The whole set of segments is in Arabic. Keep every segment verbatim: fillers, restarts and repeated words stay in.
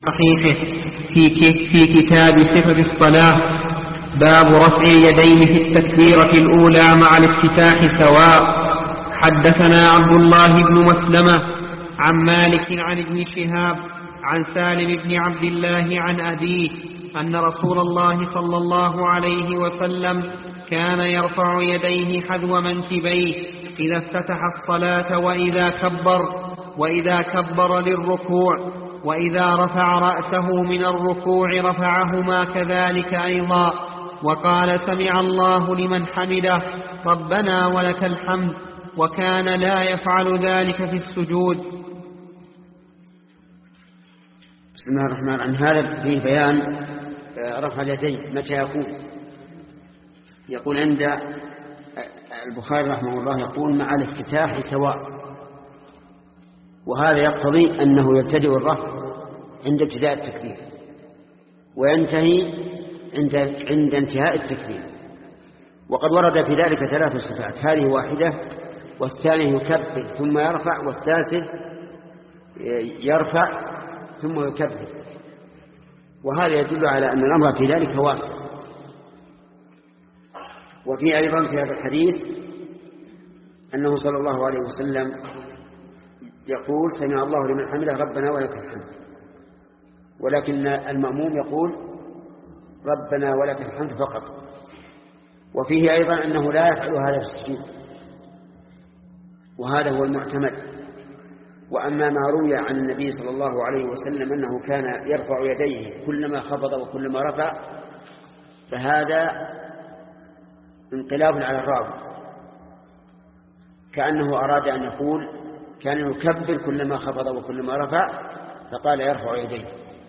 صحيحه في في كتاب صفة الصلاة باب رفع اليدين في التكبيرة الأولى مع الافتتاح سواء. حدثنا عبد الله بن مسلمة عن مالك عن ابن شهاب عن سالم بن عبد الله عن أبيه أن رسول الله صلى الله عليه وسلم كان يرفع يديه حذو منكبيه إذا افتتح الصلاة وإذا كبر وإذا كبر للركوع، وإذا رفع رأسه من الركوع رفعهما كذلك أيضا، وقال سمع الله لمن حمده ربنا ولك الحمد، وكان لا يفعل ذلك في السجود. بسم الله الرحمن الرحيم. هذا فيه بيان رفع اليدين متى يكون. يقول عند البخاري رحمه الله يقول مع الافتتاح سواء، وهذا يقتضي أنه يبتدئ الرفع عند ابتداء التكبير وينتهي عند عند انتهاء التكبير. وقد ورد في ذلك ثلاث صفات، هذه واحدة، والثاني يكبر ثم يرفع، والثالث يرفع ثم يكبر، وهذا يدل على أن الأمر في ذلك واسع. وفي أيضا في هذا الحديث أنه صلى الله عليه وسلم يقول سمع الله لمن حمده ربنا ولك الحمد، ولكن المأموم يقول ربنا ولك الحمد فقط. وفيه أيضا أنه لا يفعل هذا في السجود، وهذا هو المعتمد. وأما ما روي عن النبي صلى الله عليه وسلم أنه كان يرفع يديه كلما خفض وكلما رفع، فهذا انقلاب على الراوي، كأنه أراد أن يقول كان يكبر كلما خفض وكلما رفع، فقال يرفع يديه.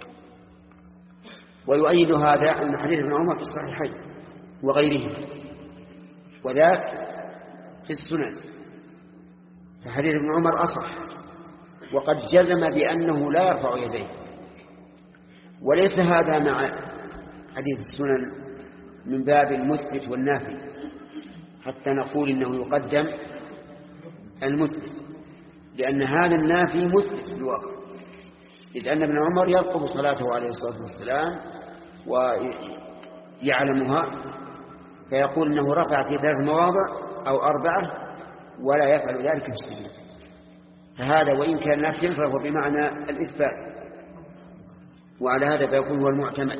ويؤيد هذا أن حديث ابن عمر في الصحيحين وغيره، وذاك في السنن، فحديث ابن عمر أصح، وقد جزم بأنه لا يرفع يديه. وليس هذا مع حديث السنن من باب المثبت والنافي حتى نقول إنه يقدم المثبت، لأن هذا النافي مثبت في الواقع، إذ أن ابن عمر يرقب صلاته عليه الصلاة والسلام ويعلمها، فيقول إنه رفع في ثلاث مواضع أو أربعة ولا يفعل ذلك في السجود. فهذا وإن كان نافيا فهو بمعنى الإثبات، وعلى هذا فيكون هو المعتمد.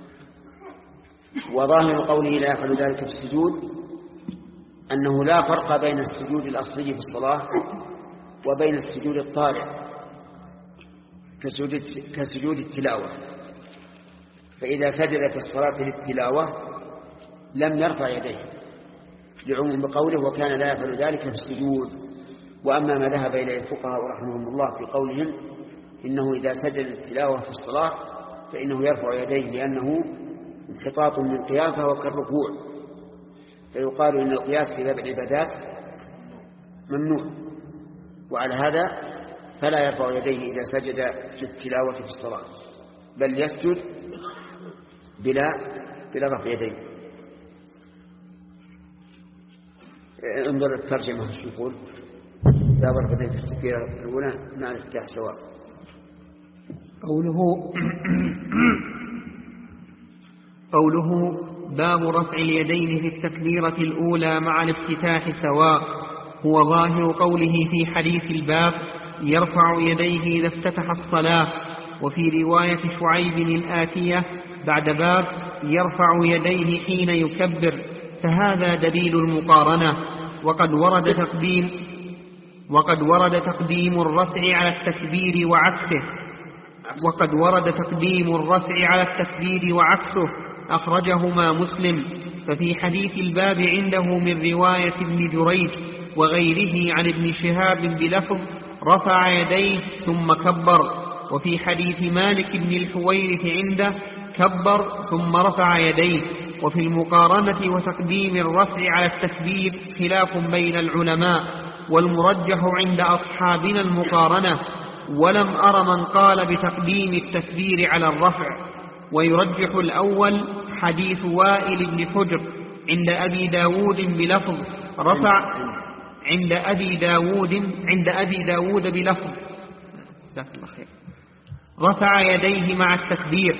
وظاهر قوله لا يفعل ذلك في السجود أنه لا فرق بين السجود الأصلي في الصلاة وبين السجود الطارئ كسجود, كسجود التلاوة. فإذا سجد في الصلاة للتلاوة لم يرفع يديه لعموم بقوله وكان لا يفعل ذلك في السجود. وأما ما ذهب إليه الفقهاء رحمهم الله في قولهم إنه إذا سجد التلاوة في الصلاة فإنه يرفع يديه لأنه انحطاط من قيام فهو كالركوع، فيقال إن القياس في باب العبادات ممنوع، وعلى هذا فلا يرفع يديه إذا سجد في التلاوة في الصلاة، بل يسجد بلا بلا رفع يديه. انظر الترجمة شو يقول باب رفع يديه في التكبيرة الأولى مع الافتتاح سواء. قوله قوله باب رفع اليدين في التكبيرة الأولى مع الافتتاح سواء هو ظاهر قوله في حديث الباب يرفع يديه إذا افتتح الصلاة، وفي رواية شعيب الآتية بعد باب يرفع يديه حين يكبر، فهذا دليل المقارنة. وقد ورد تقديم وقد ورد تقديم الرفع على التكبير وعكسه وقد ورد تقديم الرفع على التكبير وعكسه أخرجهما مسلم. ففي حديث الباب عنده من رواية ابن جريج وغيره عن ابن شهاب بلفظ رفع يديه ثم كبر، وفي حديث مالك بن الحويرث عنده كبر ثم رفع يديه. وفي المقارنة وتقديم الرفع على التكبير خلاف بين العلماء، والمرجح عند أصحابنا المقارنة، ولم أر من قال بتقديم التكبير على الرفع. ويرجح الأول حديث وائل بن حجر عند أبي داود بلفظ رفع عند أبي داود عند أبي داود بلفظ رفع يديه مع التكبير.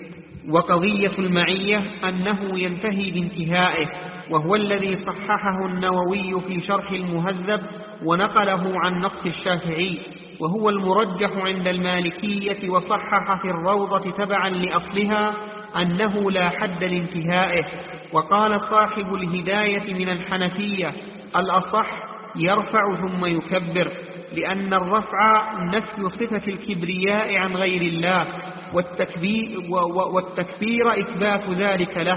وقضية المعية أنه ينتهي بانتهائه، وهو الذي صححه النووي في شرح المهذب ونقله عن نص الشافعي، وهو المرجح عند المالكية، وصحح في الروضة تبعا لأصلها أنه لا حد لانتهائه. وقال صاحب الهداية من الحنفية: الأصح يرفع ثم يكبر، لأن الرفع نفي صفة الكبرياء عن غير الله، والتكبير, والتكبير إثبات ذلك له،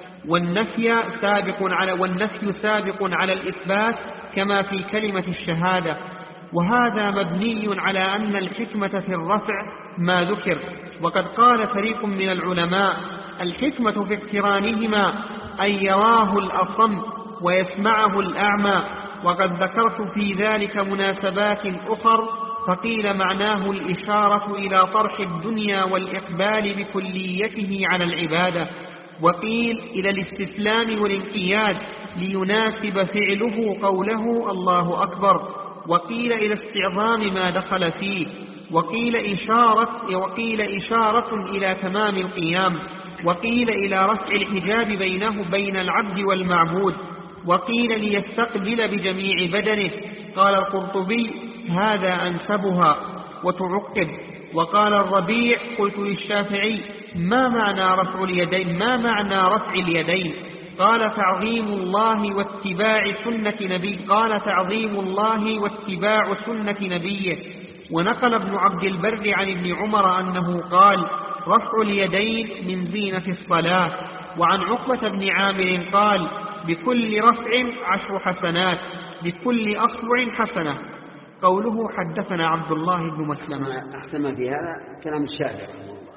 والنفي سابق على, والنفي سابق على الإثبات كما في كلمة الشهادة. وهذا مبني على أن الحكمة في الرفع ما ذكر. وقد قال فريق من العلماء: الحكمة في اقترانهما أن يراه الأصم ويسمعه الأعمى. وقد ذكرت في ذلك مناسبات أخر، فقيل معناه الإشارة إلى طرح الدنيا والإقبال بكليته على العبادة، وقيل إلى الاستسلام والانقياد ليناسب فعله قوله الله أكبر، وقيل إلى استعظام ما دخل فيه، وقيل إشارة, وقيل إشارة إلى تمام القيام، وقيل إلى رفع الحجاب بينه بين العبد والمعبود، وقيل ليستقبل بجميع بدنه. قال القرطبي: هذا أنسبها. وتعقب. وقال الربيع: قلت للشافعي: ما معنى رفع اليدين ما معنى رفع اليدين؟ قال: تعظيم الله واتباع سنة نبي قال تعظيم الله واتباع سنة نبيه. ونقل ابن عبد البر عن ابن عمر أنه قال: رفع اليدين من زينة الصلاة. وعن عقبة بن عامر قال: بكل رفع عشر حسنات، بكل أصبع حسنة. قوله حدثنا عبد الله بن مسلمة. أحسن ما في هذا كلام الشافعي رحمه الله،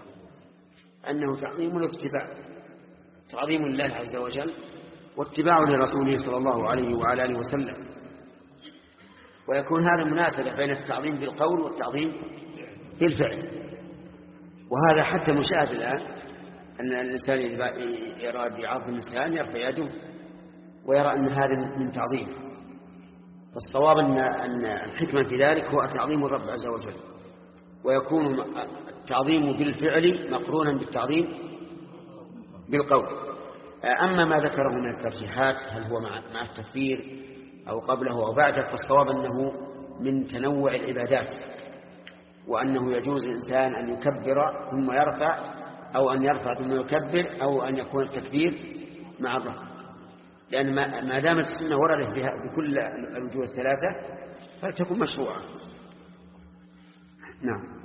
أنه تعظيم الاتباع، تعظيم الله عز وجل واتباع لرسوله صلى الله عليه وعلى آله وسلم. ويكون هذا مناسبة بين التعظيم بالقول والتعظيم بالفعل. وهذا حتى مشاهد الآن، أن الإنسان إذا يراد يعظم الإنسان يرفع يده ويرى أن هذا من تعظيم. فالصواب أن الحكمة في ذلك هو تعظيم الرب عز وجل، ويكون التعظيم بالفعل مقرونا بالتعظيم بالقول. أما ما ذكره من الترجيحات، هل هو مع التكبير أو قبله أو بعده، فالصواب أنه من تنوع العبادات، وأنه يجوز الإنسان أن يكبر ثم يرفع، أو أن يرفع ثم يكبر، أو أن يكون التكبير مع الرفع، لأن ما دامت السنة وردت بكل الوجوه الثلاثة فلتكن مشروعة. نعم.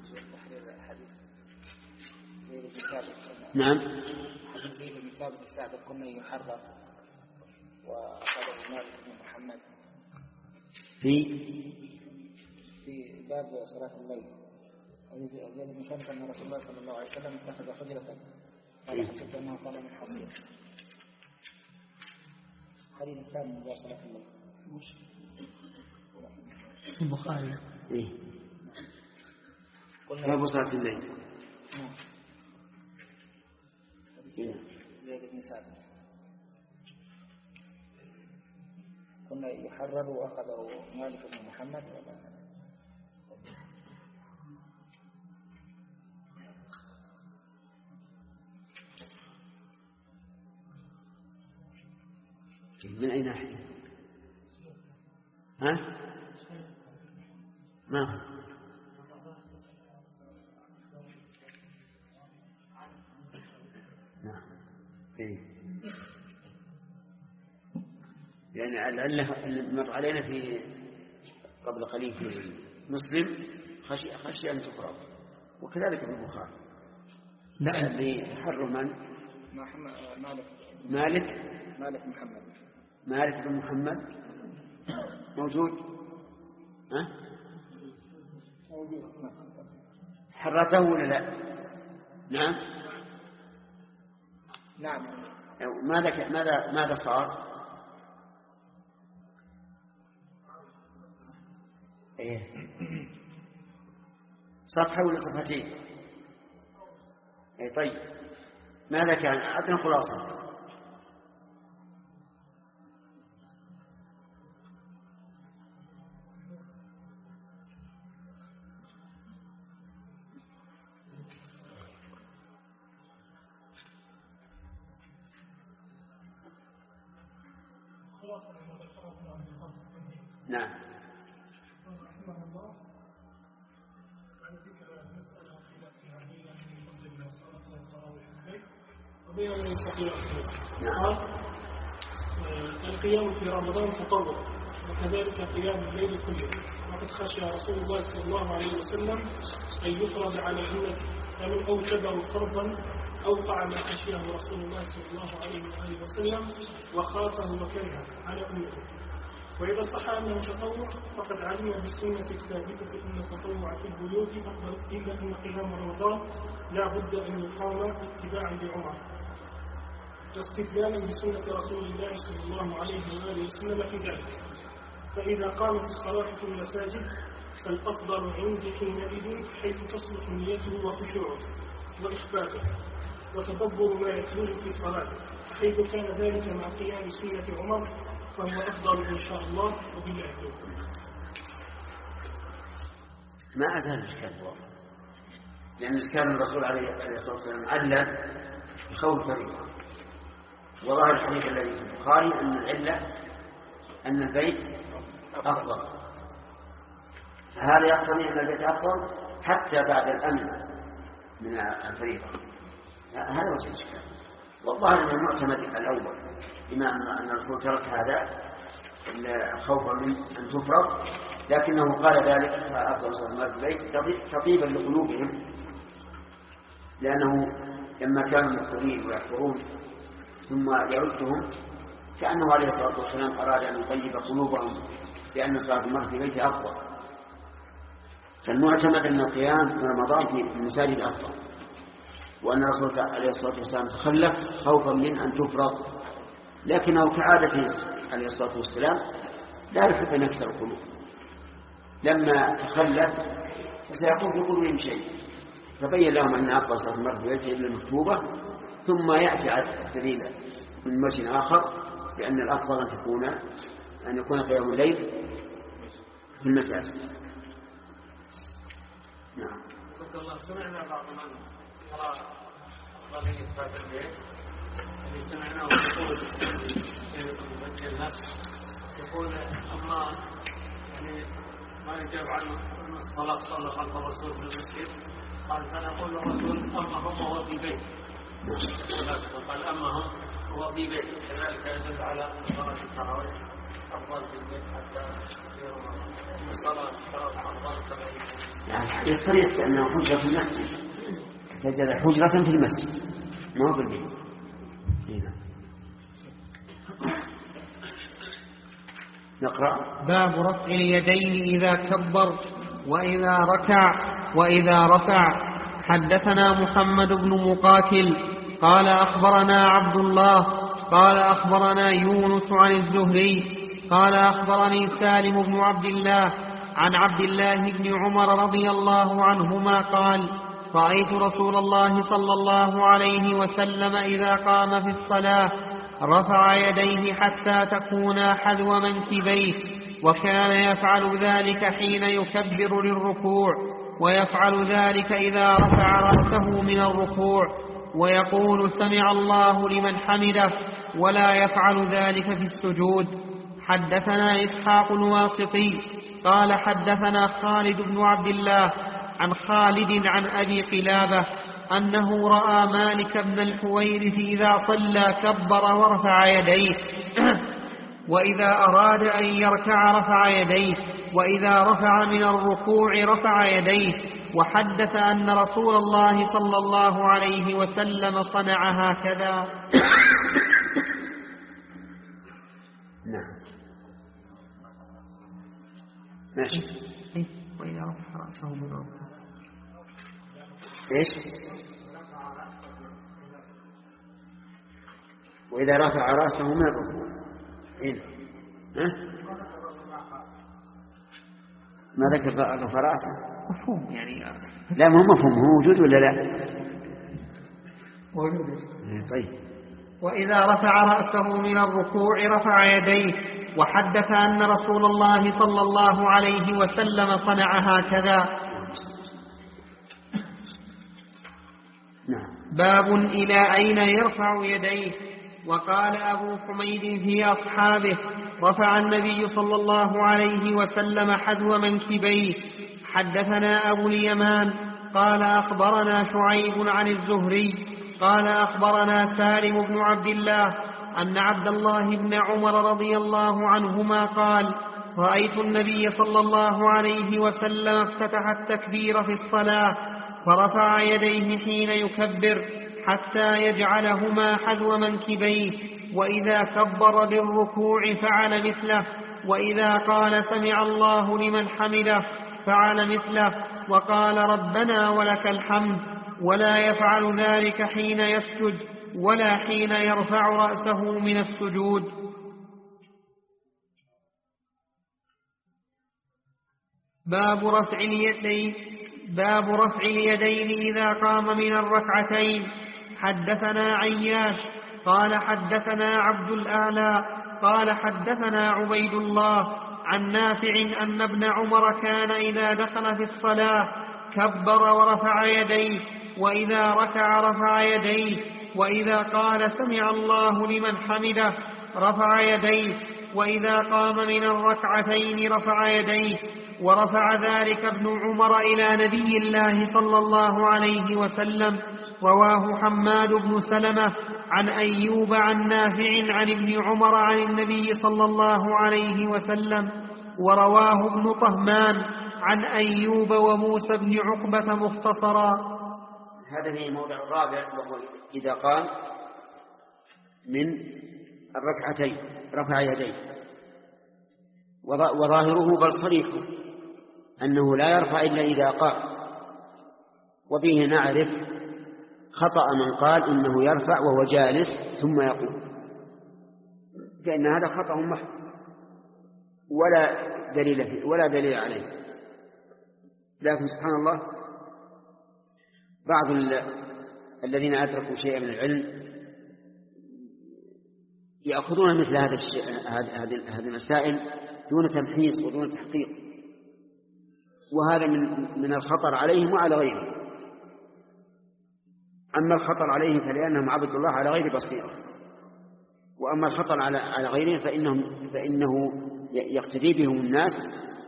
نعم. حديث المثال بالسابق كنا يحرر وأخذ مالك بن محمد في في باب صلاة الليل، الذي المكان أن رسول الله صلى الله عليه وسلم اتخذ حجرة قال حسبت أنه قال من حصير. حديث الثاني من باب صلاة الليل البخاري. إيه. باب صلاة الليل. نعم. زيد بن ثابت كنا يحرر وأخذه مالك بن محمد ولا من أي ناحية؟ ها؟ ما نعم. إيه. يعني العلة اللي مر علينا في قبل قليل في مسلم خشي خشي أن تفرض، وكذلك في البخاري. لا اللي حر من؟ مالك مالك مالك محمد مالك بن محمد موجود. ها؟ موجود. حرته ولا لا؟ نعم. نعم. ماذا ماذا ماذا صار؟ ايه صفحة ولا صفحتين؟ ايه طيب ماذا كان؟ أعطنا خلاصة. نعم. قال القيام في رمضان تطوع وكذلك قيام الليل كله، وقد خشى رسول الله صلى الله عليه وسلم أن يفرض على أمته فمن أوجبه فرضا أوقع ما خشيه رسول الله صلى الله عليه وآله وسلم وخافه وكرهه على أمته. وإذا صح أنه تطوع فقد علم بالسنة الثابتة أن التطوع في البيوت أفضل، إلا أن قيام رمضان لا بد أن يقام اتباعا لعمر واستدلالا بسنة رسول الله صلى الله عليه وآله وسلم في ذلك. فإذا قامت الصلاة في المساجد فالأفضل عندي حينئذ حيث تصلح نيته وخشوعه وإخفاته وتدبر ما يتلوه في صلاته، حيث كان ذلك مع قيام سنة عمر فهو أفضل إن شاء الله وبالله التوفيق. ما أزال الإشكال واضح، لأن كان الرسول عليه الصلاة والسلام علّ بخوف فريضة، وظهر الحديث الذي في البخاري أن العلة أن البيت أفضل، فهذا يقتضي أن البيت أفضل حتى بعد الأمن من الفريضة. هذا وجه الإشكال، والظاهر أن المعتمد الأول بما أن الرسول ترك هذا خوفا من أن تفرض، لكنه قال ذلك فأفضل صلاة في البيت تطيبا لقلوبهم، لأنه لما كانوا مقبلين ويحضرون ثم يردهم كأنه عليه الصلاة والسلام أراد أن يطيب قلوبهم لأن صلاة المرء في بيته أفضل. فالمعتمد أن القيام في رمضان في المساجد أفضل، وأن الرسول عليه الصلاة والسلام تخلف خوفا من أن تفرض، لكنه كعادته عليه الصلاة والسلام لا يحب أن يكثر القلوب. لما تخلف فسيكون في قلوبهم شيء، فبين لهم أن أفضل صلاة المرء في بيته إلا المكتوبة، ثم يأتي على الدليل من وجه آخر بأن الأفضل أن تكون أن يكون قيام الليل في المساجد. نعم. الله سمعنا بعض من يرى أفضلية هذا البيت اللي سمعناه يقول في الناس يقول أما يعني ما يجاب عن الصلاة صلى خلف الرسول في المسجد، قال فنقول الرسول أما هم وهو في بيت، قال أما هم هو في بيت، كذلك يدل على صلاة التراويح أفضل في البيت حتى في رمضان الصلاة أفضل كذلك. يعني يصريح أنه حجرة في المسجد، فجد حجرة في المسجد ما هو بالبيت. نقرأ. باب رفع اليدين إذا كبر وإذا ركع وإذا رفع. حدثنا محمد بن مقاتل قال أخبرنا عبد الله قال أخبرنا يونس عن الزهري قال أخبرني سالم بن عبد الله عن عبد الله بن عمر رضي الله عنهما قال رأيت رسول الله صلى الله عليه وسلم إذا قام في الصلاة رفع يديه حتى تكونا حذو منكبيه، وكان يفعل ذلك حين يكبر للركوع، ويفعل ذلك إذا رفع رأسه من الركوع ويقول سمع الله لمن حمده، ولا يفعل ذلك في السجود. حدثنا إسحاق الواسطي قال حدثنا خالد بن عبد الله عن خالد عن أبي قلابة أنه رأى مالك بن الحويرث إذا صلى كبر ورفع يديه وإذا أراد أن يركع رفع يديه، وإذا رفع من الركوع رفع يديه. وحدث أن رسول الله صلى الله عليه وسلم صنع هكذا. نعم ماشي. وإذا رفع رأسه من الركوع إيش؟ وإذا رفع رأسه من الركوع إيه؟ ها؟ ما ذكر رفع رأسه؟ مفهوم يعني. لا ما هو مفهوم، هو موجود ولا لا؟ موجود. طيب. وإذا رفع رأسه من الركوع رفع يديه. وحدث أن رسول الله صلى الله عليه وسلم صنع هكذا. نعم. باب إلى أين يرفع يديه. وقال أبو حميد في أصحابه: رفع النبي صلى الله عليه وسلم حذو منكبيه. حدثنا أبو اليمان قال أخبرنا شعيب عن الزهري قال أخبرنا سالم بن عبد الله أن عبد الله بن عمر رضي الله عنهما قال: رأيت النبي صلى الله عليه وسلم افتتح التكبير في الصلاة فرفع يديه حين يكبر حتى يجعلهما حذو منكبيه، وإذا كبر بالركوع فعل مثله، وإذا قال سمع الله لمن حمده فعل مثله، وقال ربنا ولك الحمد، ولا يفعل ذلك حين يسجد ولا حين يرفع رأسه من السجود. باب رفع اليدين باب رفع اليدين إذا قام من الركعتين. حدثنا عياش قال حدثنا عبد الأعلى قال حدثنا عبيد الله عن نافع أن ابن عمر كان إذا دخل في الصلاة كبر ورفع يديه، وإذا ركع رفع يديه، وإذا قال سمع الله لمن حمده رفع يديه، وإذا قام من الركعتين رفع يديه. ورفع ذلك ابن عمر إلى نبي الله صلى الله عليه وسلم. رواه حماد بن سلمة عن أيوب عن نافع عن ابن عمر عن النبي صلى الله عليه وسلم. ورواه ابن طهمان عن أيوب وموسى بن عقبة مختصرا. هذا هي الموضع الرابع، وهو إذا قام من الركعتين رفع يديه، وظاهره بل صريحه أنه لا يرفع إلا إذا قام، وبه نعرف خطأ من قال إنه يرفع وهو جالس ثم يقوم، فإن هذا خطأ محض ولا دليل فيه ولا دليل عليه. لكن سبحان الله بعض الذين أدركوا شيئا من العلم يأخذون مثل هذا الشيء هذه المسائل دون تمحيص ودون تحقيق، وهذا من من الخطر عليهم وعلى غيرهم. أما الخطر عليهم فلأنهم عبدوا الله على غير بصيرة، وأما الخطر على على غيرهم فإنهم فإنه يقتدي بهم الناس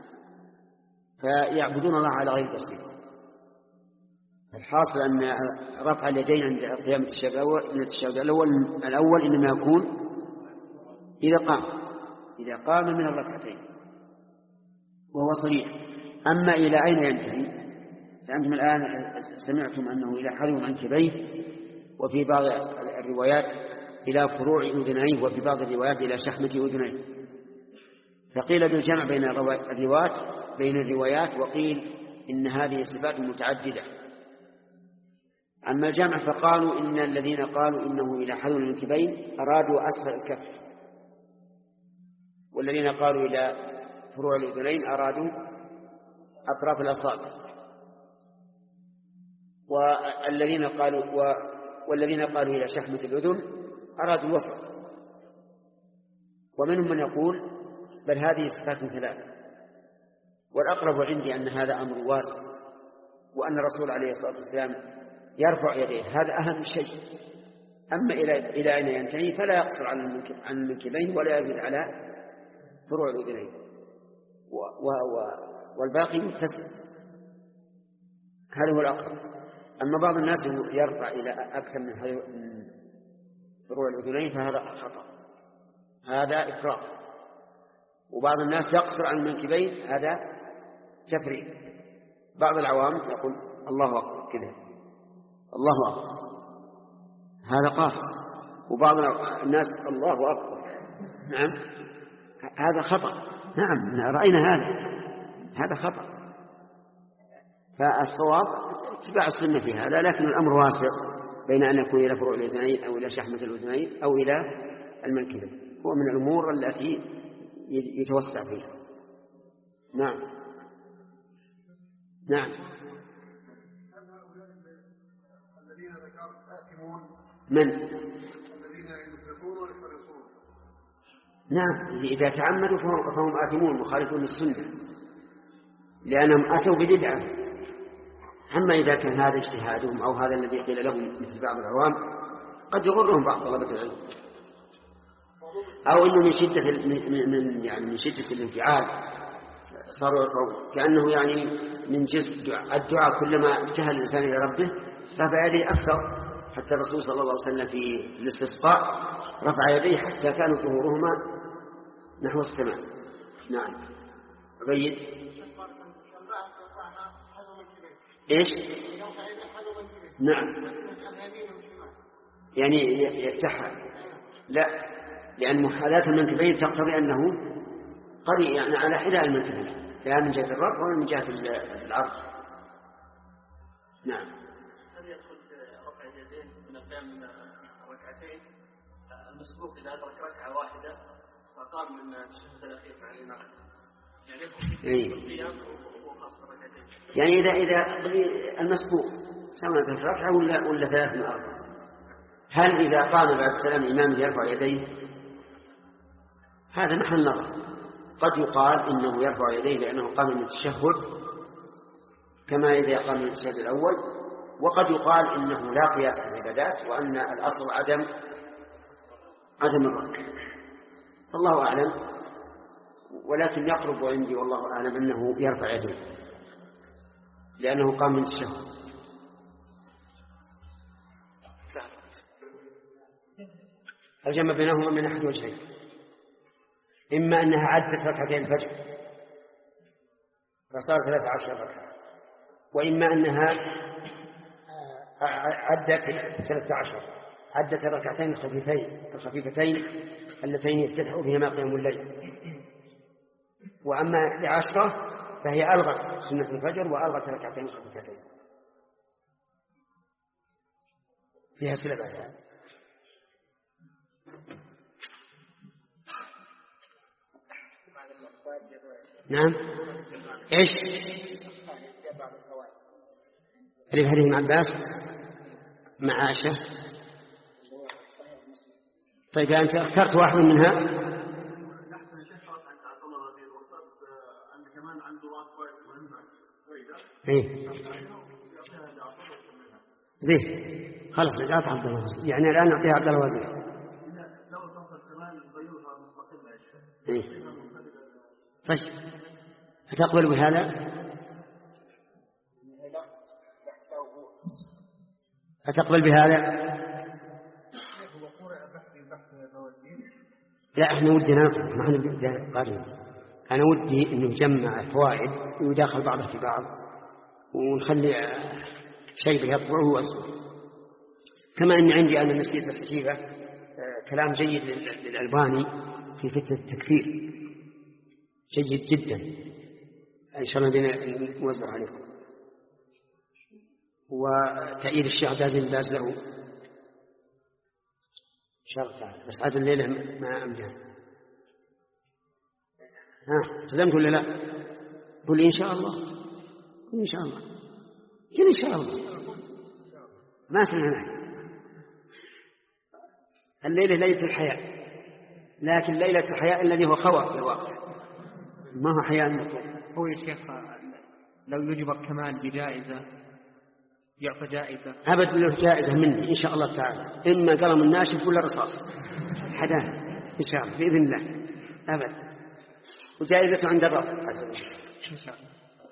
فيعبدون الله على غير بصيرة. الحاصل أن رفع اليدين عند قيام التشهد الأول الأول إنما يكون إذا قام إذا قام من الركعتين، وهو صريح. أما إلى أين ينتهي فأنتم الآن سمعتم أنه إلى حذو منكبيه، وفي بعض الروايات إلى فروع أذنيه، وفي بعض الروايات إلى شحمة أذنيه. فقيل بالجمع بين الروايات بين الروايات وقيل إن هذه صفات متعددة. أما الجمع فقالوا إن الذين قالوا إنه إلى حذو المنكبين أرادوا أسفل الكف، والذين قالوا إلى فروع الأذنين أرادوا أطراف الأصابع، والذين قالوا و... والذين قالوا إلى شحمة الأذن أرادوا الوسط. ومنهم من يقول بل هذه صفات ثلاث، والأقرب عندي أن هذا أمر واسع، وأن الرسول عليه الصلاة والسلام يرفع يديه، هذا أهم شيء. أما إلى إلى أين ينتهي فلا يقصر عن المنكبين ولا يزيد على فروع الأذنين، و... و... و... والباقي متسع. هذا هو الأقرب. أما بعض الناس يرفع إلى أكثر من فروع الأذنين فهذا خطأ، هذا إفراط. وبعض الناس يقصر عن المنكبين، هذا تفريط. بعض العوام يقول الله أكبر كذا، الله أكبر، هذا قاصر. وبعض الناس الله أكبر، نعم هذا خطأ، نعم رأينا هذا هذا خطأ. فالصواب اتباع السنة في هذا، لكن الأمر واسع بين أن يكون إلى فروع الأذنين أو إلى شحمة الأذنين أو إلى المنكبين، هو من الأمور التي يتوسع فيها. نعم نعم. الذين ذكرت آثمون من؟ الذين يفرطون ويفرطون. نعم، إذا تعمدوا فهم آثمون مخالفون للسنة، لأنهم أتوا بدعة. أما إذا كان هذا اجتهادهم أو هذا الذي قيل لهم مثل بعض العوام قد يغرهم بعض طلبة العلم، أو إنه من شدة من يعني من شدة الانفعال صاروا يقرؤون، كأنه يعني من جنس الدعاء كلما اجتهد الإنسان إلى ربه رفع يديه أكثر. حتى الرسول صلى الله عليه وسلم في الاستسقاء رفع يديه حتى كانوا ظهورهما نحو السماء. نعم. أبين إيش؟ نعم، يعني يفتحها. لا، لأن محاذاة المنكبين تقتضي أنه قريب يعني على حذاء المنكبين، لا من جهة الرفع ولا من جهة العرض. نعم. هل يدخل رفع اليدين من القيام ركعتين المسبوق إذا أدرك ركعة واحدة فقام من الشهود الأخير مع الإمام، يعني يدخل القيام وخاصة ركعتين؟ يعني إذا إذا المسبوق سواء كانت ركعة ولا ولا ثلاث من أربعة، هل إذا قام بعد السلام الإمام يرفع يديه؟ هذا محل نظر. قد يقال إنه يرفع يديه لأنه قام من التشهد كما إذا قام من التشهد الأول، وقد يقال إنه لا قياس في العبادات وأن الأصل عدم عدم الركع. فالله أعلم، ولكن يقرب عندي والله أعلم أنه يرفع يديه لأنه قام من التشهد. الجمع بينهما من أحد وجهين: إما أنها عدت ركعتين الفجر فصار ثلاثة عشر ركعة، وإما أنها عدت ثلاثة عشر عدت الركعتين الخفيفتين الخفيفتين اللتين يفتتح بهما قيام الليل. وأما لعشرة فهي ألغت سنة الفجر وألغت ركعتين خفيفتين فيها سلبة. نعم. إيش؟ اللي حديث ابن عباس مع عائشة. طيب أنت اخترت واحد منها؟ إيه زين، خلاص جاءت عبد الله يعني الآن نعطيها عبد الله وزير. إيه طيب، أتقبل بهذا؟ أتقبل بهذا؟ لا، احنا ودنا ما احنا بدنا قارين. أنا ودي إنه نجمع الفوائد ويداخل بعضها في بعض ونخلي شيء يطبعه وأصله. كما أن عندي أنا نسيت بس أجيبه كلام جيد للألباني في فتنة التكفير، جيد جدا، إن شاء الله بنا نوزع عليكم. وتأييد الشيخ عبد العزيز بن باز له شرط، بس هذا الليلة ما أمجد. ها سلمت ولا لا؟ قل إن شاء الله، قل إن شاء الله، قل إن شاء الله. ما سمعنا الليلة ليلة الحياة، لكن ليلة الحياة الذي هو خوف في الواقع، ما هو حياة المطلوب. هو يا شيخ لو يجبر كمان بجائزة يعطى جائزة؟ أبد له جائزة مني إن شاء الله تعالى، إما قلم الناشف ولا رصاص حداه إن شاء الله بإذن الله أبد، وجائزته عند الرب إن شاء الله.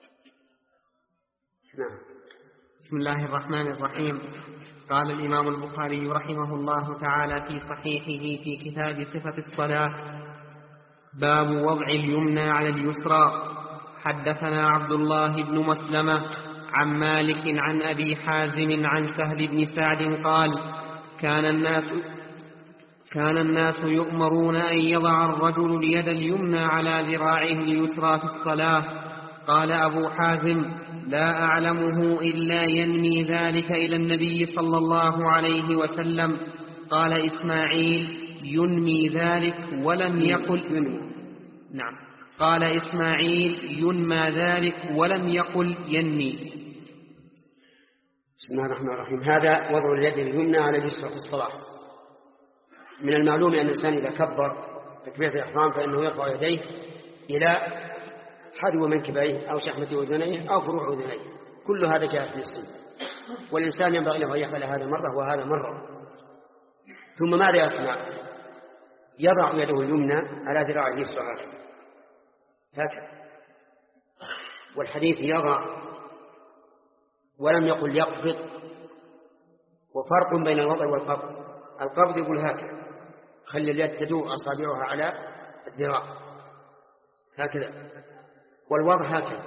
نعم. بسم الله الرحمن الرحيم. قال الإمام البخاري رحمه الله تعالى في صحيحه في كتاب صفة الصلاة: باب وضع اليمنى على اليسرى. حدثنا عبد الله بن مسلمة عن مالك عن أبي حازم عن سهل بن سعد قال: كان الناس كان الناس يؤمرون أن يضع الرجل اليد اليمنى على ذراعه اليسرى في الصلاة. قال أبو حازم: لا أعلمه إلا ينمي ذلك إلى النبي صلى الله عليه وسلم. قال إسماعيل: ينمي ذلك ولم يقل نعم قال إسماعيل: ينمى ذلك ولم يقل ينمي. بسم الله الرحمن الرحيم. هذا وضع اليد اليمنى على اليسرى في الصلاة. من المعلوم أن الإنسان إذا كبر تكبيرة الإحرام فإنه يرفع يديه إلى حذو منكبيه أو شحمة أذنيه أو فروع أذنيه، كل هذا جاء في السنة، والإنسان ينبغي له أن يفعل هذا مرة وهذا مرة. ثم ماذا يصنع؟ يضع يده اليمنى على ذراعه اليسرى هكذا، والحديث يضع ولم يقل يقبض، وفرق بين الوضع والقبض. القبض يقول هكذا، خلي اليد تدور أصابعها على الذراع هكذا، والوضع هكذا،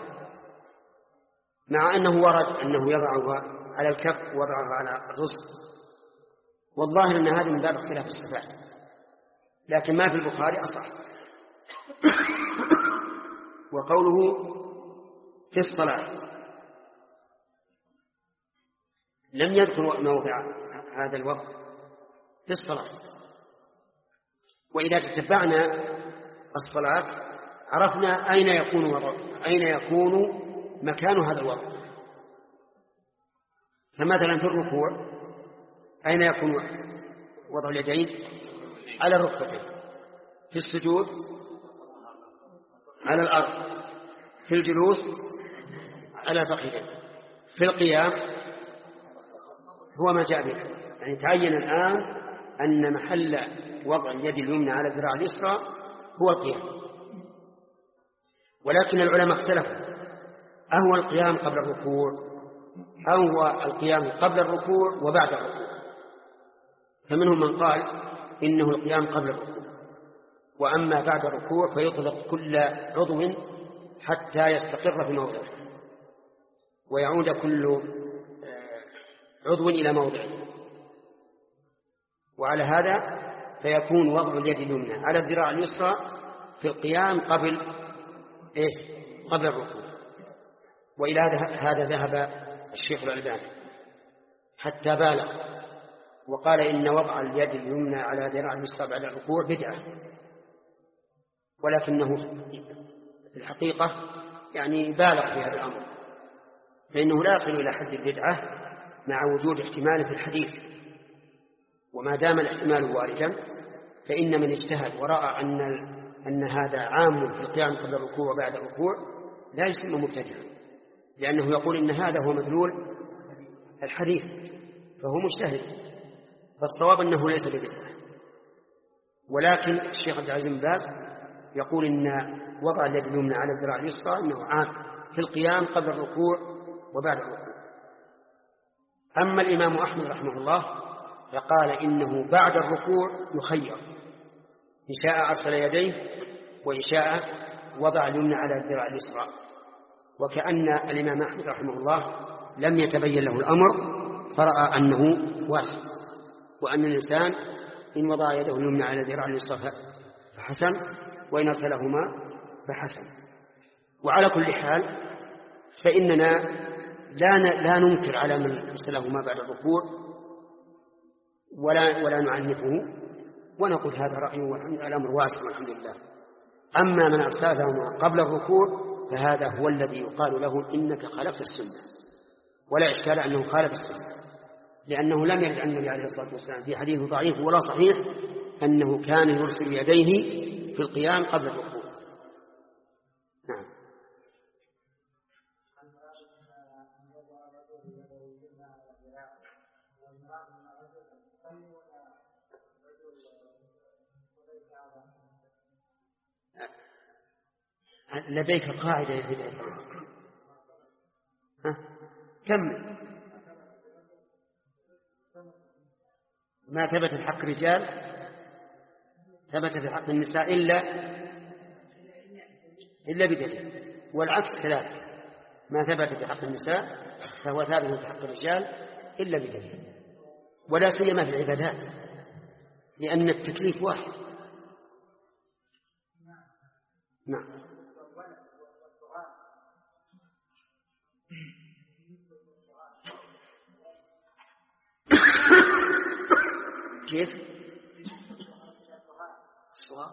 مع أنه ورد أنه يضعها على الكف ووضعها على الرزق، والظاهر أن هذا من باب اختلاف الصفات، لكن ما في البخاري أصح. وقوله في الصلاة لم يذكر موضع هذا الوضع في الصلاة، وإذا تتبعنا الصلاة عرفنا أين يكون وضع، أين يكون مكان هذا الوضع. فمثلا في الركوع أين يكون وضع اليدين؟ على الركبتين. في السجود على الأرض. في الجلوس على الفخذين. في القيام هو ما جاء به، يعني تعين الآن أن محل وضع اليد اليمنى على الذراع اليسرى هو القيام. ولكن العلماء اختلفوا، أهو القيام قبل الركوع أو هو القيام قبل الركوع وبعد الركوع؟ فمنهم من قال إنه القيام قبل الركوع، وأما بعد الركوع فيطلق كل عضو حتى يستقر في موضعه ويعود كل عضو إلى موضعه. وعلى هذا فيكون وضع اليد اليمنى على الذراع اليسرى في القيام قبل إيه؟ قبل الركوع. وإلى هذا ذهب الشيخ الألباني حتى بالغ وقال إن وضع اليد اليمنى على ذراع اليسرى بعد الركوع بدعة، ولكنه في الحقيقة يعني بالغ في هذا الأمر، فإنه لا يصل إلى حد البدعة مع وجود احتمال في الحديث. وما دام الاحتمال واردا فإن من اجتهد ورأى أن أن هذا عام في القيام قبل الركوع وبعد الركوع لا يسمى مبتدعا، لأنه يقول إن هذا هو مدلول الحديث، فهو مجتهد. فالصواب أنه ليس ببدعة. ولكن الشيخ عبد العزيز بن باز يقول إن وضع اليد اليمنى على الذراع اليسرى أنه عام في القيام قبل الركوع وبعد الركوع. أما الإمام أحمد رحمه الله فقال إنه بعد الركوع يخير، إن شاء أرسل يديه وإن شاء وضع اليمنى على الذراع اليسرى. وكأن الإمام أحمد رحمه الله لم يتبين له الأمر فرأى أنه واسع، وأن الإنسان إن وضع يده اليمنى على الذراع اليسرى فحسن، وإن أرسلهما فحسن. وعلى كل حال فإننا لا لا ننكر على من أرسلهما بعد الركوع ولا ولا نعنفه، ونقول هذا رأيه والأمر واسع والحمد لله. أما من أرسلهما قبل الركوع فهذا هو الذي يقال له إنك خالفت السنة، ولا إشكال أنه خالف السنة، لأنه لم يرد عن النبي عليه الصلاة والسلام في حديث ضعيف ولا صحيح أنه كان يرسل يديه في القيام قبل الركوع. نعم. لديك قاعدة يا بداية ها كمل. ما ثبت في حق الرجال ثبت في حق النساء إلا إلا بدليل، والعكس كذلك، ما ثبت في حق النساء فهو ثابت في حق الرجال إلا بدليل، ولا سيما في العبادات لأن التكليف واحد. نعم. كيف؟ الصواب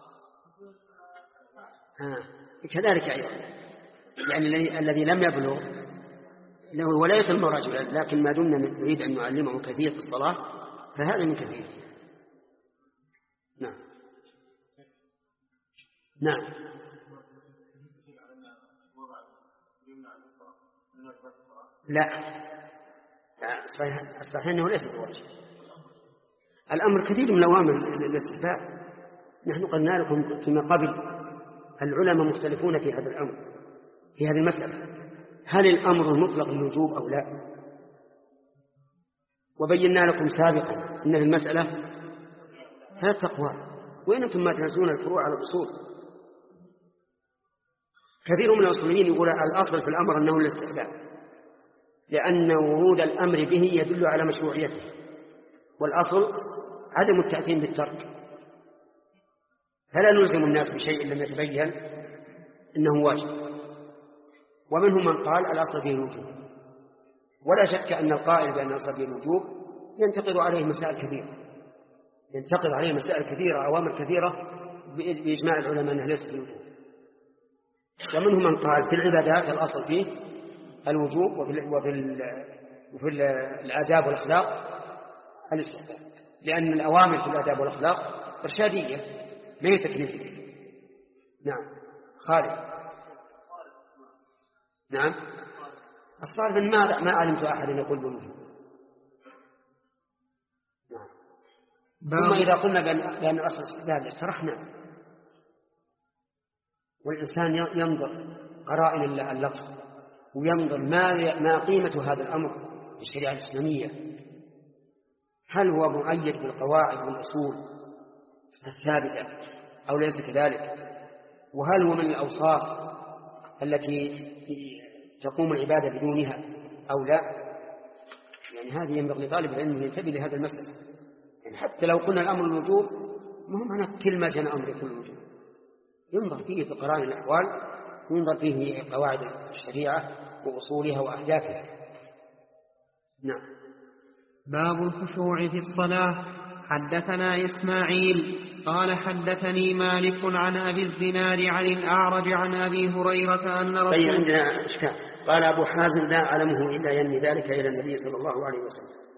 آه. كذلك أيضا، يعني الذي لم يبلغ له ولا يسمى رجلا، لكن ما دمنا نريد أن نعلمه كيفية الصلاة فهذا من كيفيته. نعم. نعم. لا، الصحيح أنه ليس بواجب. الأمر كثير من أوامر الاستحباب، نحن قلنا لكم فيما قبل العلماء مختلفون في هذا الأمر، في هذه المسألة، هل الأمر المطلق للوجوب أو لا؟ وبينا لكم سابقا أن في المسألة ثلاث أقوال، وإن أنتم ما تنزلون الفروع على الأصول. كثير من الأصوليين يقول الأصل في الأمر أنه الاستحباب، لأن ورود الأمر به يدل على مشروعيته، والأصل عدم التأثيم بالترك، فلا نلزم الناس بشيء لم يتبين إنه واجب. ومنهم من قال الأصل فيه الوجوب، ولا شك أن القائل بأن الأصل فيه الوجوب ينتقد عليه مسائل كثيرة، ينتقد عليه مسائل كثيرة، أوامر كثيرة بإجماع العلماء أنه ليس فيه الوجوب. ومنهم من قال في العبادات الأصل فيه الوجوب، وفي, وفي, وفي الآداب والأخلاق الاستحباب، لأن الأوامر في الآداب والأخلاق إرشادية ما هي تكليفية. نعم خالد. نعم الصالح ما ما علمت أحد يقول بالوجوب. نعم. ثم إذا قلنا بأن, بأن الأصل الاستحباب استرحنا، والإنسان ينظر قرائن اللفظ وينظر ما ما قيمة هذا الأمر في الشريعة الإسلامية، هل هو مؤيد بالقواعد والأصول الثابتة أو ليس كذلك، وهل هو من الأوصاف التي تقوم العبادة بدونها أو لا. يعني هذه ينبغي لطالب العلم أن ينتبه لهذا المسألة. يعني حتى لو قلنا الأمر الوجوب مهم أنا كل ما جاء أمر يكون الوجوب، ينظر فيه في قرائن الأحوال، ينظر فيه قواعد الشريعة وأصولها وأهدافها. نعم. باب الخشوع في الصلاة. حدثنا إسماعيل قال حدثني مالك عن أبي الزناد عن الأعرج عن أبي هريرة أن رسول طيب عندنا إشكال. قال أبو حازم لا أعلمه إلا ينمي ذلك إلى النبي صلى الله عليه وسلم.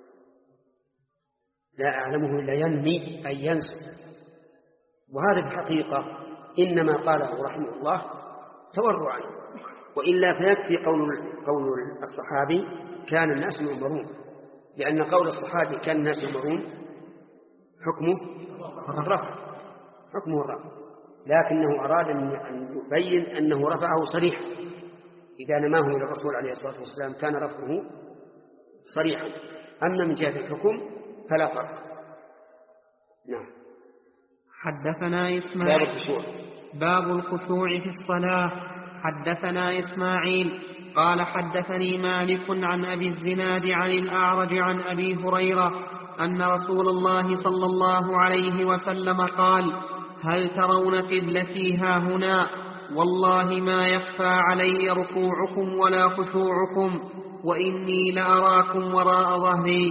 لا أعلمه إلا ينمي أي ينسب، وهذا الحقيقة إنما قاله رحمه الله تورعا، وإلا فيكفي قول قول الصحابي كان الناس يؤمرون، لأن قول الصحابي كان الناس يؤمرون حكمه الرفع، حكمه الرفع، لكنه أراد أن يبين أنه رفعه صريحا، إذا نماه إلى الرسول عليه الصلاة والسلام كان رفعه صريحا. أما من جهة الحكم فلا فرق. نعم. حدثنا إسماعيل باب الخشوع. باب الخشوع في الصلاة. حدثنا إسماعيل قال حدثني مالك عن أبي الزناد عن الأعرج عن أبي هريرة أن رسول الله صلى الله عليه وسلم قال: هل ترون قبلتي ها هنا؟ والله ما يخفى علي ركوعكم ولا خشوعكم، وإني لأراكم وراء ظهري.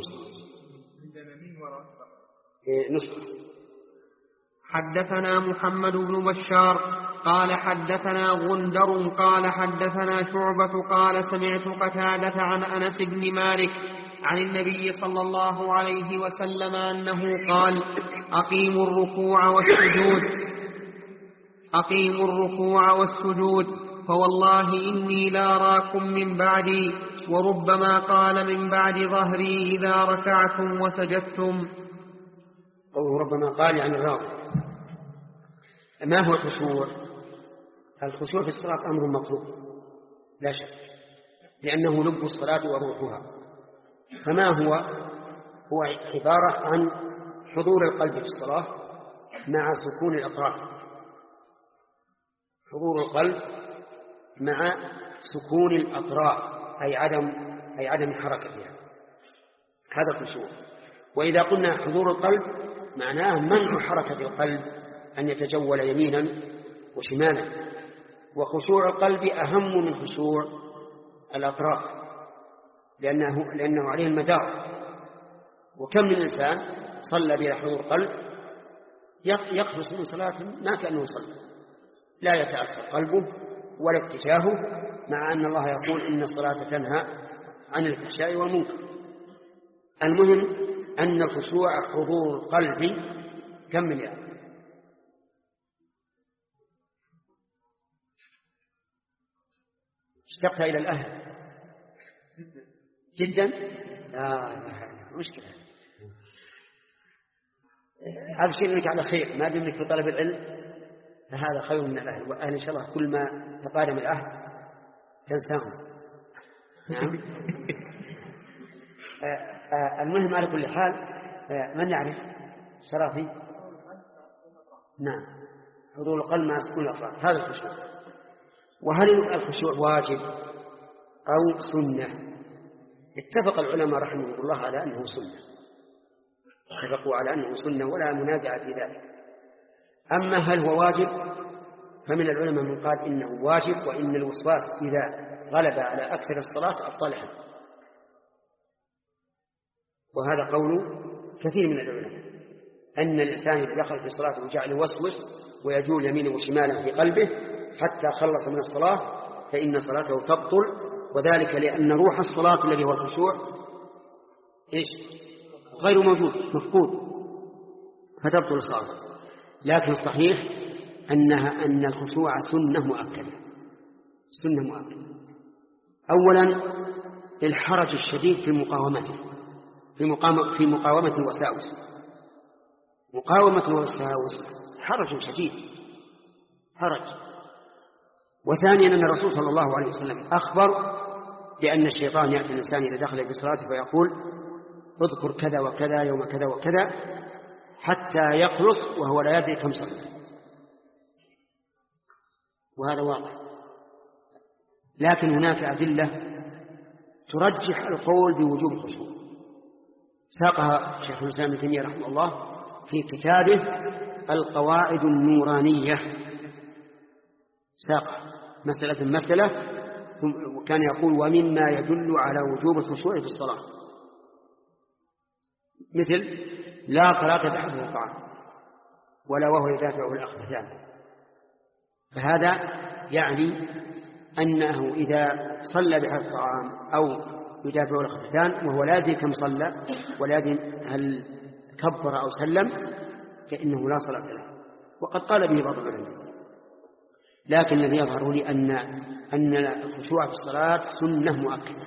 حدثنا محمد بن بشار قال حدثنا غندر قال حدثنا شعبة قال سمعت قتادة عن أنس بن مالك عن النبي صلى الله عليه وسلم أنه قال: أقيموا الركوع والسجود أقيموا الركوع والسجود فوالله إني لأراكم من بعدي، وربما قال من بعد ظهري إذا ركعتم وسجدتم. أو ربما قال يعني الراوي. ما هو الخشوع؟ الخشوع في الصلاة أمر مطلوب لا شك، لأنه لب الصلاة وروحها. فما هو؟ هو عبارة عن حضور القلب في الصلاة مع سكون الأطراف، حضور القلب مع سكون الأطراف أي عدم أي عدم حركتها، هذا الخشوع. وإذا قلنا حضور القلب معناه منع حركة القلب أن يتجول يمينا وشمالا، وخشوع القلب أهم من خشوع الأطراف، لأنه, لأنه عليه المدار. وكم من إنسان صلى بلا حضور قلب يخلص من صلاة ما كأنه صلى، لا يتأثر قلبه ولا اتجاهه، مع أن الله يقول إن الصلاة تنهى عن الفحشاء والمنكر. المهم أن الخشوع حضور القلب. كم من يعني اشتقت إلى الأهل جدا؟ لا لا مشكلة. أبشر إنك على خير، ما دمك في طلب العلم فهذا خير من الأهل، وأهل إن شاء الله كل ما تقادم الأهل تنساهم. نعم. المهم على كل حال من يعرف شرفي؟ نعم، حضور القلب مع سكون الأطراف، هذا الخشوع. وهل الخشوع واجب أو سنة؟ اتفق العلماء رحمهم الله على أنه سنة، اتفقوا على أنه سنة ولا منازع في ذلك. أما هل هو واجب فمن العلماء من قال إنه واجب، وإن الوسواس إذا غلب على أكثر الصلاة أبطلها، وهذا قول كثير من العلماء، أن الإنسان إذا دخل في صلاته وجعل يوسوس ويجول يمينه وشماله في قلبه حتى خلص من الصلاة فإن صلاته تبطل، وذلك لأن روح الصلاة الذي هو الخشوع إيش؟ غير موجود، مفقود، فتبطل الصلاة. لكن الصحيح أنها أن الخشوع سنة مؤكدة، سنة مؤكدة. أولا الحرج الشديد في مقاومته، في مقاومة في مقاومة الوساوس، مقاومة الوساوس حرج شديد، حرج. وثانيا أن الرسول صلى الله عليه وسلم أخبر بأن الشيطان يأتي الإنسان إذا دخل في صلاته فيقول اذكر كذا وكذا يوم كذا وكذا حتى يخلص وهو لا يدري كم صلى، وهذا واضح. لكن هناك أدلة ترجح القول بوجوب الخشوع، ساقها شيخ الإسلام ابن تيمية رحمه الله في كتابه القواعد النورانية، ساق مسألة مسألة وكان يقول ومما يدل على وجوب الخشوع في الصلاة، مثل لا صلاة تحته الطعام ولا وهو يدافعه الأخبثان، فهذا يعني أنه إذا صلى بحث الطعام أو يدافعه الأخبثان وهو لا يدري كم صلى ولا يدري هل كبر أو سلم فإنه لا صلاة له، وقد قال به بعض العلماء. لكن الذي يظهر لي أن أن الخشوع في الصلاة سنة مؤكدة،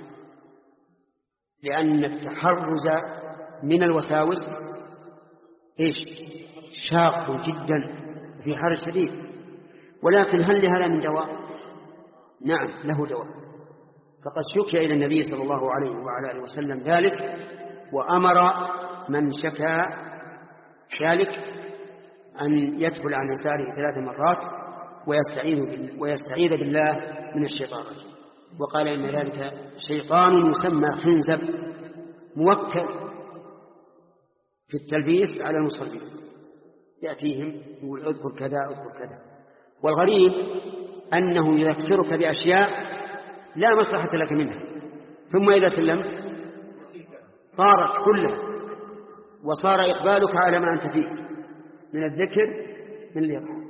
لأن التحرز من الوساوس إيش شاق جدا في حرج شديد. ولكن هل لهذا من دواء؟ نعم له دواء، فقد شكي إلى النبي صلى الله عليه وعلى آله وسلم ذلك، وأمر من شكى ذلك أن يدخل عن يساره ثلاث مرات ويستعيذ بالله, ويستعيذ بالله من الشيطان، وقال إن ذلك شيطان يسمى خنزب موكل في التلبيس على المصلين، يأتيهم يقول اذكر كذا اذكر كذا. والغريب أنه يذكرك بأشياء لا مصلحة لك منها، ثم إذا سلمت طارت كلها وصار إقبالك على ما أنت فيه من الذكر من اليقظة.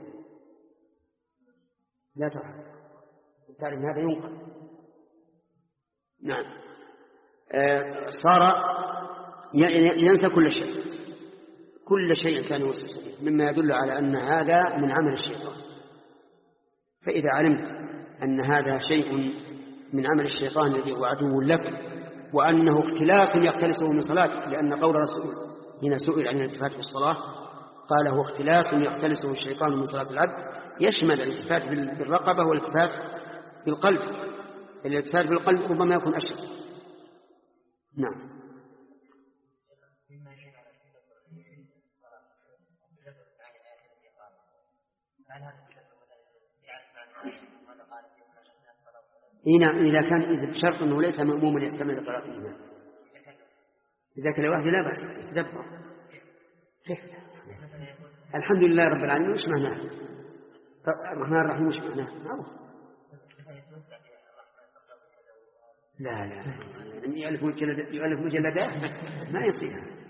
لا تعرف تعرف هذا ينقل. نعم آه صار ينسى كل شيء، كل شيء كان يوسوس مما يدل على أن هذا من عمل الشيطان. فإذا علمت أن هذا شيء من عمل الشيطان الذي هو عدو لك، وأنه اختلاس يختلسه من صلاتك، لأن قول رسول هنا سئل عن الالتفات في الصلاة قال هو اختلاس يختلسه الشيطان من صلاة العبد، يشمل الالتفات بالرقبة والالتفات بالقلب. الالتفات بالقلب ربما يكون أشد. نعم هنا إذا كان إذا بشرط أنه ليس مأموما يستمع لقراءة الإمام، إذا كان لوحده لا بأس يتدبر. الحمد لله رب العالمين وش معناه؟ الرحمن الرحيم وش معناه؟ لا لا يؤلف مجلدات ما يصير،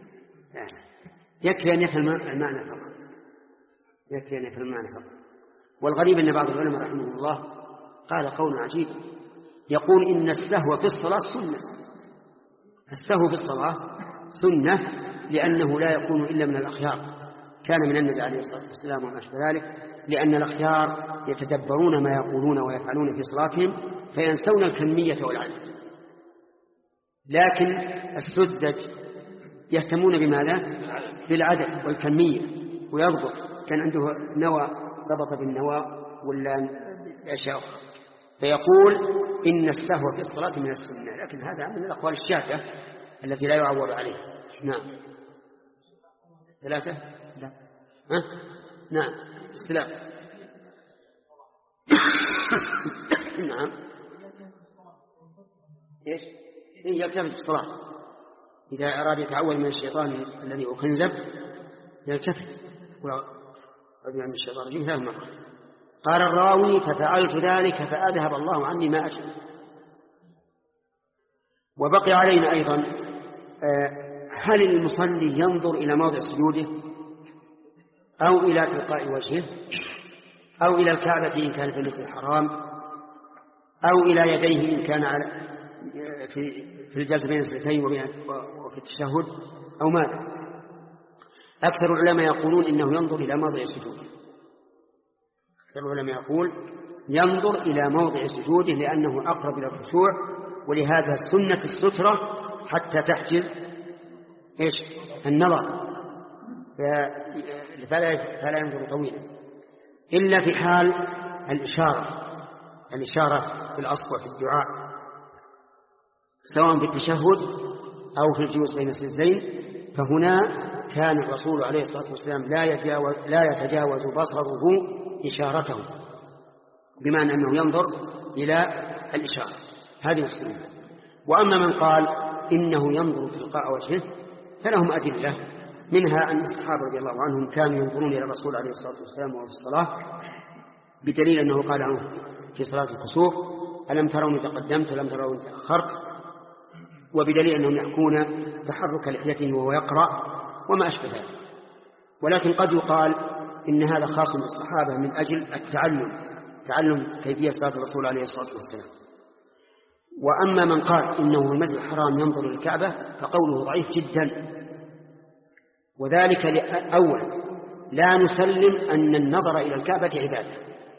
يكفي أن يفهم المعنى فقط، يكفي أن يفهم المعنى فقط. والغريب أن بعض العلماء رحمه الله قال قول عجيب، يقول إن السهو في الصلاة سنة. السهو في الصلاة سنة لأنه لا يكون إلا من الأخيار، كان من النبي عليه الصلاة والسلام وما أشبه ذلك، لأن الأخيار يتدبرون ما يقولون ويفعلون في صلاتهم فينسون الكمية والعدد. لكن السذج يهتمون بماذا؟ بالعدد والكمية، ويضبط كان عنده نوى ضبط بالنوى ولا أشياء أخرى. فيقول إن السهو في الصلاة من السنة، لكن هذا من الأقوال الشاذة التي لا يعول عليها. نعم. ثلاثة؟ لا. ها؟ نعم. السلام. نعم. إيش؟ إيه يلتفت في الصلاة إذا أراد يتعوذ من الشيطان الذي هو خنزب يلتفت ورجع من الشيطان الرجيم ثلاث مرات. قال الراوي ففعلت ذلك فأذهب الله عني ما أجل. وبقي علينا أيضا هل المصلي ينظر إلى موضع سجوده أو إلى تلقاء وجهه أو إلى الكعبة إن كان في المسجد الحرام أو إلى يديه إن كان على في في الجلسة بين السجدتين وفي التشهد أو ماذا؟ أكثر العلماء يقولون إنه ينظر إلى موضع سجوده. أكثر العلماء يقول ينظر إلى موضع سجوده لأنه أقرب إلى الخشوع، ولهذا سنة السترة حتى تحجز إيش؟ النظر، فلا فلا ينظر طويلا إلا في حال الإشارة الإشارة في الأصبع في الدعاء سواء في التشهد أو في الجلوس بين السجدين، فهنا كان الرسول عليه الصلاة والسلام لا يتجاوز, لا يتجاوز بصره إشارته، بمعنى أنه ينظر إلى الإشارة. هذه السنة. وأما من قال إنه ينظر تلقاء وجهه فلهم أدلة، منها أن الصحابة رضي الله عنهم كانوا ينظرون إلى الرسول عليه الصلاة والسلام وهو في الصلاة، بدليل أنه قال عنه في صلاة الكسوف ألم تروني تقدمت ولم تروني تأخرت، وبدليل أنهم يحكون تحرك لحيته وهو يقرأ وما أشبه ذلك. ولكن قد يقال إن هذا خاص بالصحابة من أجل التعلم تعلم كيفية صلاة الرسول عليه الصلاة والسلام. وأما من قال إنه في المسجد الحرام ينظر للكعبة فقوله ضعيف جدا، وذلك أول لا نسلم أن النظر إلى الكعبة عبادة،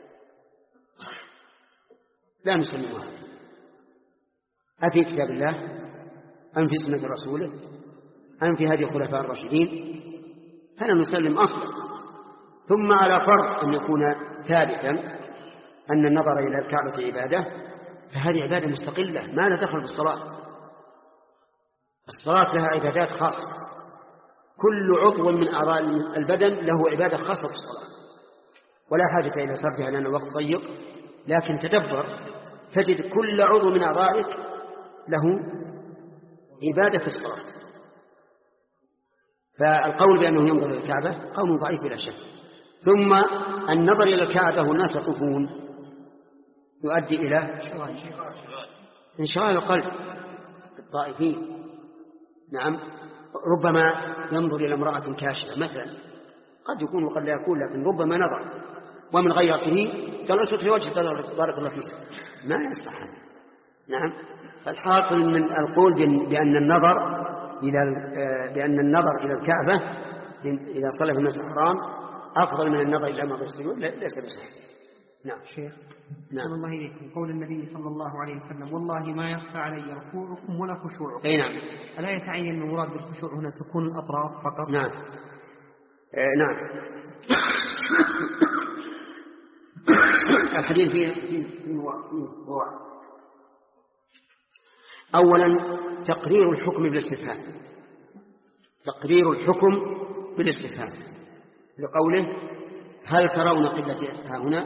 لا نسلم هذا أفي كتاب الله أم في سنة رسوله أم في هذه الخلفاء الراشدين، فلا نسلم أصلا. ثم على فرض أن يكون ثابتا أن النظر إلى الكعبة عبادة، فهذه عبادة مستقلة ما لها دخل بالصلاة. الصلاة لها عبادات خاصة، كل عضو من أعضاء البدن له عبادة خاصة في الصلاة، ولا حاجة إلى سردها لأن الوقت ضيق، لكن تدبر تجد كل عضو من أعضائك له عبادة في الصلاة. فالقول بأنه ينظر إلى الكعبة قول ضعيف بلا شك. ثم النظر إلى الكعبة والناس يطوفون يؤدي إلى انشغال القلب الطائفين. نعم، ربما ينظر إلى امرأة كاشفة مثلا، قد يكون وقد لا يكون، لكن ربما نظر ومن غيرته قال أسد في وجه بارك الله فيك، ما يصح. نعم، فالحاصل من القول بأن النظر إلى بأن النظر إلى الكعبة إذا صلى في المسجد الحرام أفضل من النظر إلى موضع السجود ليس بصحيح. نعم شيخ. نعم. الله إليكم قول النبي صلى الله عليه وسلم والله ما يخفى علي ركوعكم ولا خشوعكم. أي نعم. ألا يتعين المراد بالخشوع هنا سكون الأطراف فقط؟ نعم. آه نعم. الحديث فيه فيه مواعظ. أولا تقرير الحكم بالاستفهام، تقرير الحكم بالاستفهام لقوله هل ترون قبلتي ها هنا.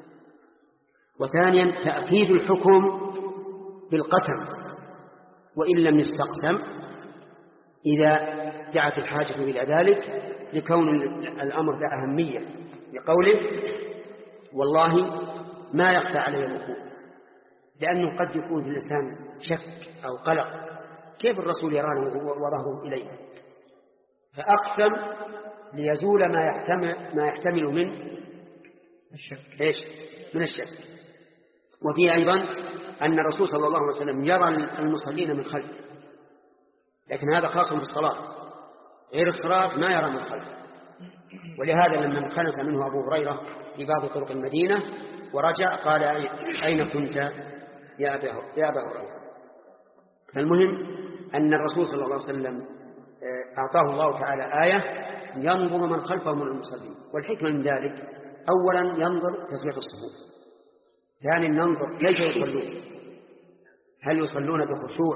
وثانيا تأكيد الحكم بالقسم وإن لم يستقسم إذا دعت الحاجة إلى ذلك، لكون الأمر ذا أهمية، لقوله والله ما يخفى علي الركوع، لأنه قد يكون في الإنسان شك أو قلق، كيف الرسول يرانه وظهره إليه، فأقسم ليزول ما يحتمل, ما يحتمل من الشك. إيش؟ من الشك. وفيه أيضا أن الرسول صلى الله عليه وسلم يرى المصلين من خلفه، لكن هذا خاص بالصلاة، غير الصلاة ما يرى من خلفه. ولهذا لما انخنس منه أبو هريرة في بعض طرق المدينة ورجع قال أين كنت يا أبا هريرة. فالمهم أن الرسول صلى الله عليه وسلم أعطاه الله تعالى آية ينظر من خلفه من المصلين. والحكمة من ذلك أولا ينظر تسوية الصفوف، ثانيا ينظر كيف يصلون، هل يصلون بخشوع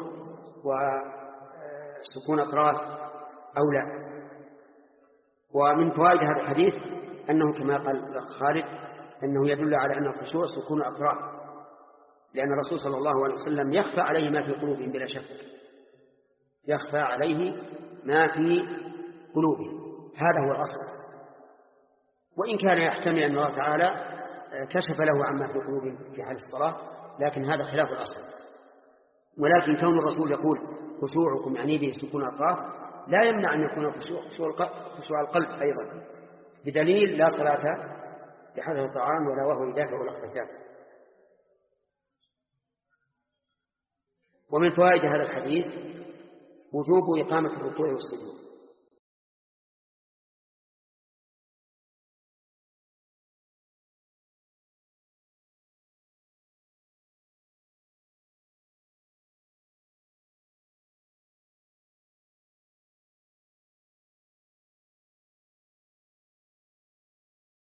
وسكون أطراف أو لا. ومن فوائد هذا الحديث أنه كما قال الأخ خالد أنه يدل على أن الخشوع سكون أطراف، لأن الرسول صلى الله عليه وسلم يخفى عليه ما في قلوبهم بلا شك، يخفى عليه ما في قلوبهم، هذا هو الأصل. وإن كان يحتمل أن الله تعالى كشف له عما في قلوبهم في حال الصلاة، لكن هذا خلاف الأصل. ولكن كون الرسول يقول خشوعكم يعني به سكون أطراف لا يمنع أن يكون خشوع القلب أيضا، بدليل لا صلاة لحدث الطعام ولا وهو يدافع ولا اختتام. ومن فوائد هذا الحديث وجوب إقامة الركوع والسجود،